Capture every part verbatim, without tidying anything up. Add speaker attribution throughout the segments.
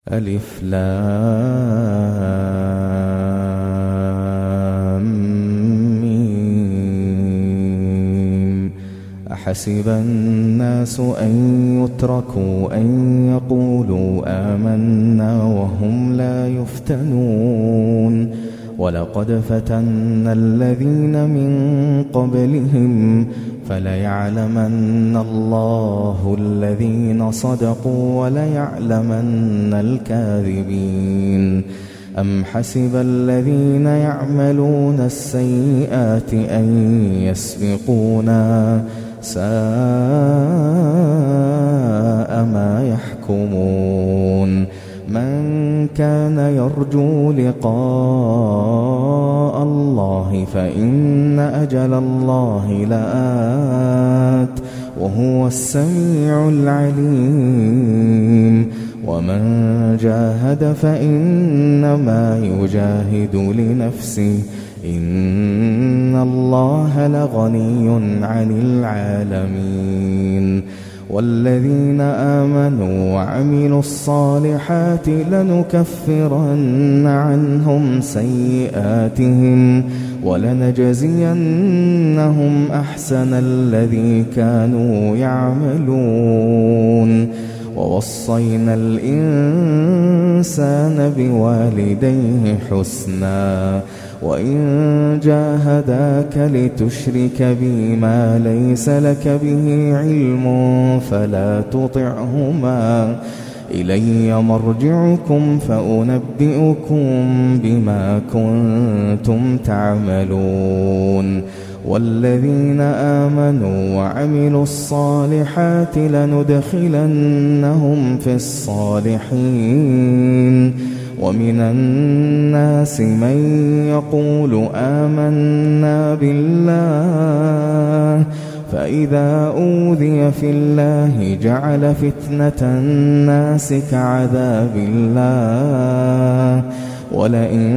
Speaker 1: ألف لام ميم. أحسب الناس أن يتركوا أن يقولوا آمنا وهم لا يفتنون ولقد فتنا الذين من قبلهم فليعلمن الله الذين صدقوا وليعلمن الكاذبين. أم حسب الذين يعملون السيئات أن يسبقونا ساء ما يحكمون. من كان يرجو لقاء الله فإن أجل الله لآت وهو السميع العليم. ومن جاهد فإنما يجاهد لنفسه إن الله لغني عن العالمين. والذين آمنوا وعملوا الصالحات لنكفرن عنهم سيئاتهم ولنجزينهم أحسن الذي كانوا يعملون. ووصينا الإنسان بوالديه حسنا وإن جاهداك لتشرك بي ما ليس لك به علم فلا تطعهما إلي مرجعكم فأنبئكم بما كنتم تعملون. والذين آمنوا وعملوا الصالحات لندخلنهم في الصالحين. ومن الناس من يقول آمنا بالله فإذا أوذي في الله جعل فتنة الناس كعذاب الله ولئن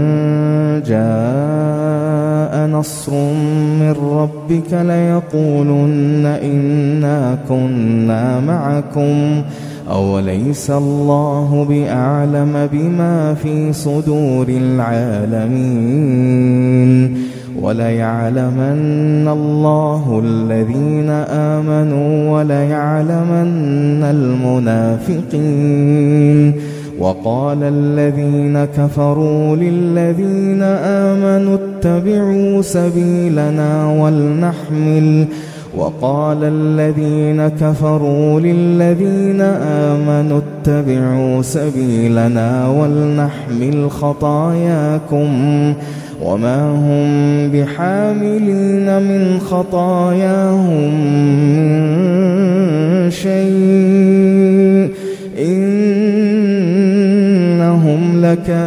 Speaker 1: جاء نصر من ربك ليقولن إنا كنا معكم أوليس الله بأعلم بما في صدور العالمين. وليعلمن الله الذين آمنوا وليعلمن المنافقين. وقال الذين كفروا للذين آمنوا اتبعوا سبيلنا ولنحمل وقال الذين كفروا للذين آمنوا اتبعوا سبيلنا ولنحمل خطاياكم وما هم بحاملين من خطاياهم من شيء إنهم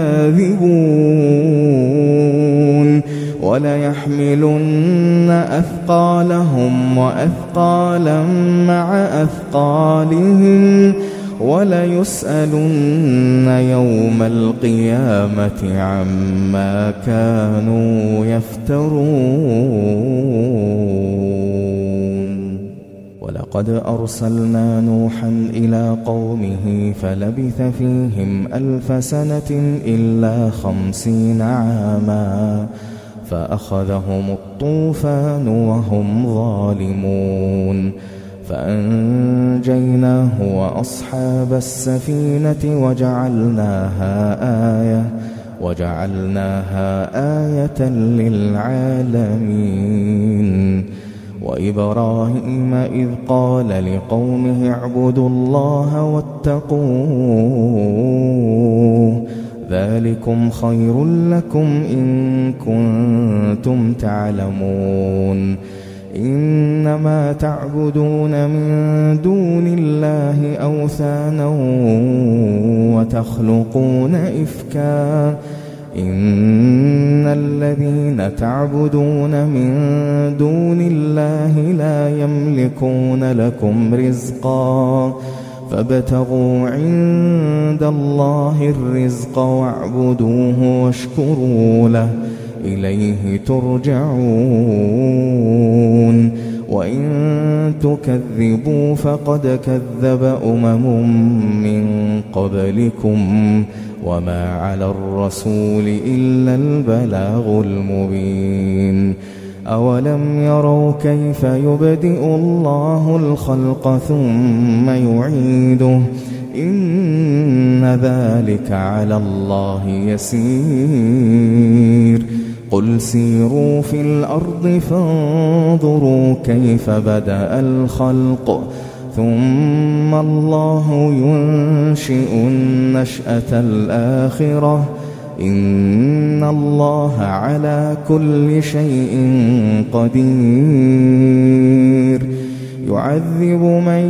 Speaker 1: لكاذبون. وليحملن أثقالهم وأثقالا مع أثقالهم وليسألن يوم القيامة عما كانوا يفترون. ولقد أرسلنا نوحا إلى قومه فلبث فيهم ألف سنة إلا خمسين عاما فأخذهم الطوفان وهم ظالمون فأنجيناه وأصحاب السفينة وجعلناها آية وجعلناها آية للعالمين. وإبراهيم إذ قال لقومه اعبدوا الله واتقوه ذلكم خير لكم إن كنتم تعلمون. إنما تعبدون من دون الله أوثانا وتخلقون إفكا إن الذين تعبدون من دون الله لا يملكون لكم رزقا فابتغوا عند الله الرزق واعبدوه واشكروا له إليه ترجعون. وإن تكذبوا فقد كذب أمم من قبلكم وما على الرسول إلا البلاغ المبين أولم يروا كيف يبدئ الله الخلق ثم يعيده إن ذلك على الله يسير قل سيروا في الأرض فانظروا كيف بدأ الخلق ثم الله ينشئ النشأة الآخرة إن الله على كل شيء قدير يعذب من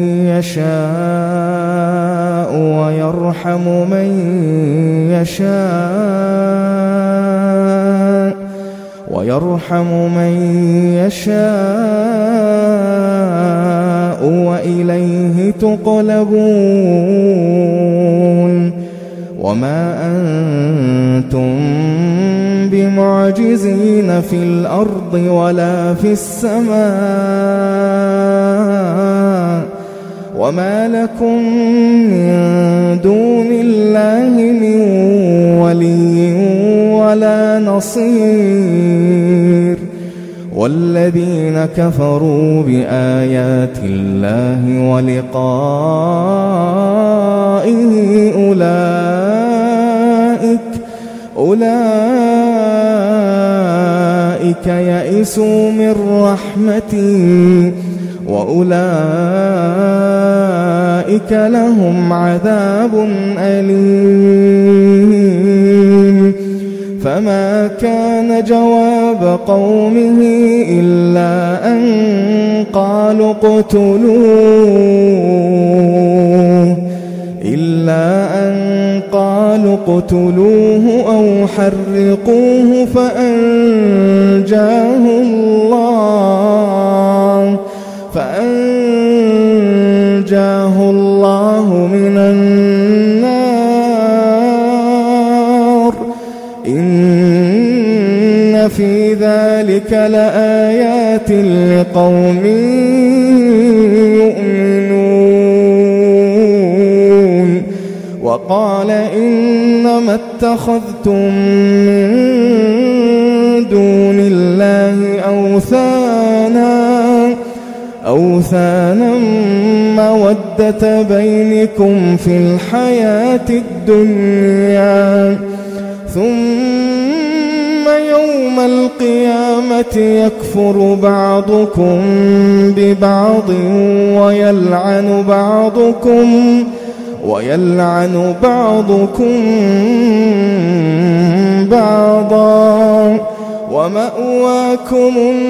Speaker 1: يشاء ويرحم من يشاء ويرحم من يشاء وإليه تقلبون وما أنتم بمعجزين في الأرض ولا في السماء وما لكم من دون الله من ولي ولا نصير والذين كفروا بآيات الله ولقائه أولئك أولئك يئسوا من رحمتي وأولئك لهم عذاب أليم فما كان جواب قومه إلا أن قالوا اقتلوه إلا أن قالوا اقتلوه أو حرقوه فأنجاه الله فأنجاه الله من النار إن في ذلك لآيات لقوم يؤمنون وقال إنما اتخذتم من دون الله أوثانا أوثانا مودة بينكم في الحياة الدنيا ثم يوم القيامة يكفر بعضكم ببعض ويلعن بعضكم ويلعن بعضكم بعضا ومأواكم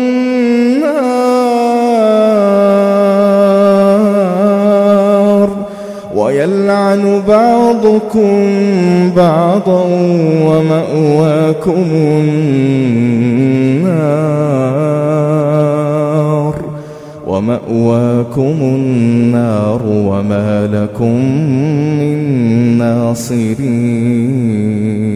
Speaker 1: النار ويلعن بعضكم بعضا ومأواكم النار ومأواكم النار وما لكم من ناصرين